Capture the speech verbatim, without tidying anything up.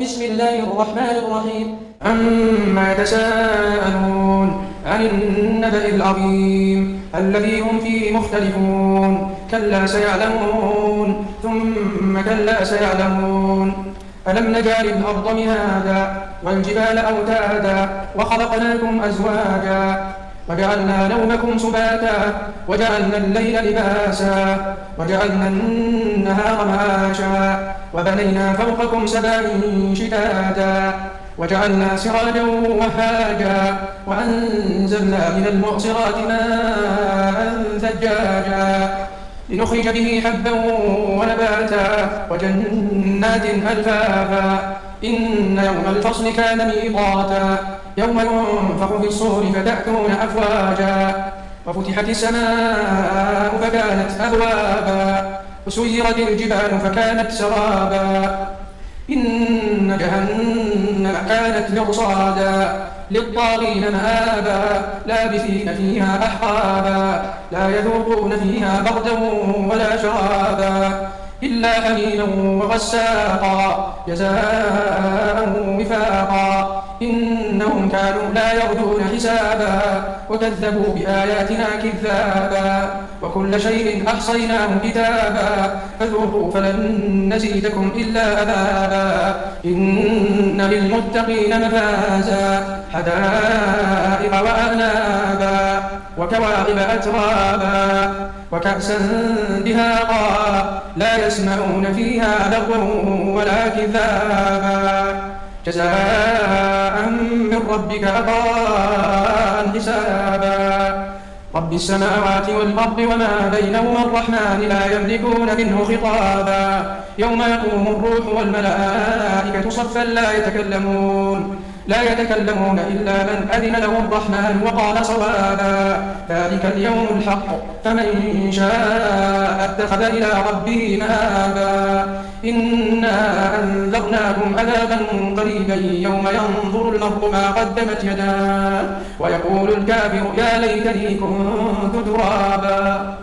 بسم الله الرحمن الرحيم عما يتساءلون عن النبأ العظيم الذي هم فيه مختلفون كلا سيعلمون ثم كلا سيعلمون ألم نجعل الأرض مهادا والجبال أوتادا وخلقناكم أزواجا وجعلنا نومكم سباتا وجعلنا الليل لباسا وجعلنا النهار معاشا وبنينا فوقكم سبعا شدادا وجعلنا سراجا وهاجا وأنزلنا من المعصرات ماء ثجاجا لنخرج به حبا ونباتا وجنات ألفافا إن يوم الفصل كان ميقاتا يوم ينفخ في الصور فتأتون أفواجا وفتحت السماء فكانت أبوابا وسيرت الجبال فكانت سرابا إن جهنم كانت مرصادا للطاغين مآبا لابثين فيها أحقابا لا يذوقون فيها بردا ولا شرابا إلا حميما وغساقا جزاء وفاقا إنهم كانوا لا يرجون حسابا وكذبوا بآياتنا كذابا وكل شيء أحصيناه كتابا فذوقوا فلن نزيدكم إلا عذابا إن للمتقين مفازا حدائق وأعنابا وكواعب أترابا وكأسا دهاقا لا يسمعون فيها لغوا ولا كذابا جزاء من ربك عطاء حسابا رب السماوات والأرض وما بينهما الرحمن لا يملكون منه خطابا يوم يقوم الروح والملائكة صفا لا يتكلمون لا يتكلمون إلا من أذن له الرحمن وقال صوابا ذلك اليوم الحق فمن شاء اتخذ إلى ربه مآبا إنا أنذرناكم عذابا قريبا يوم ينظر المرء ما قدمت يداه ويقول الكافر يا ليتني كنت ترابا.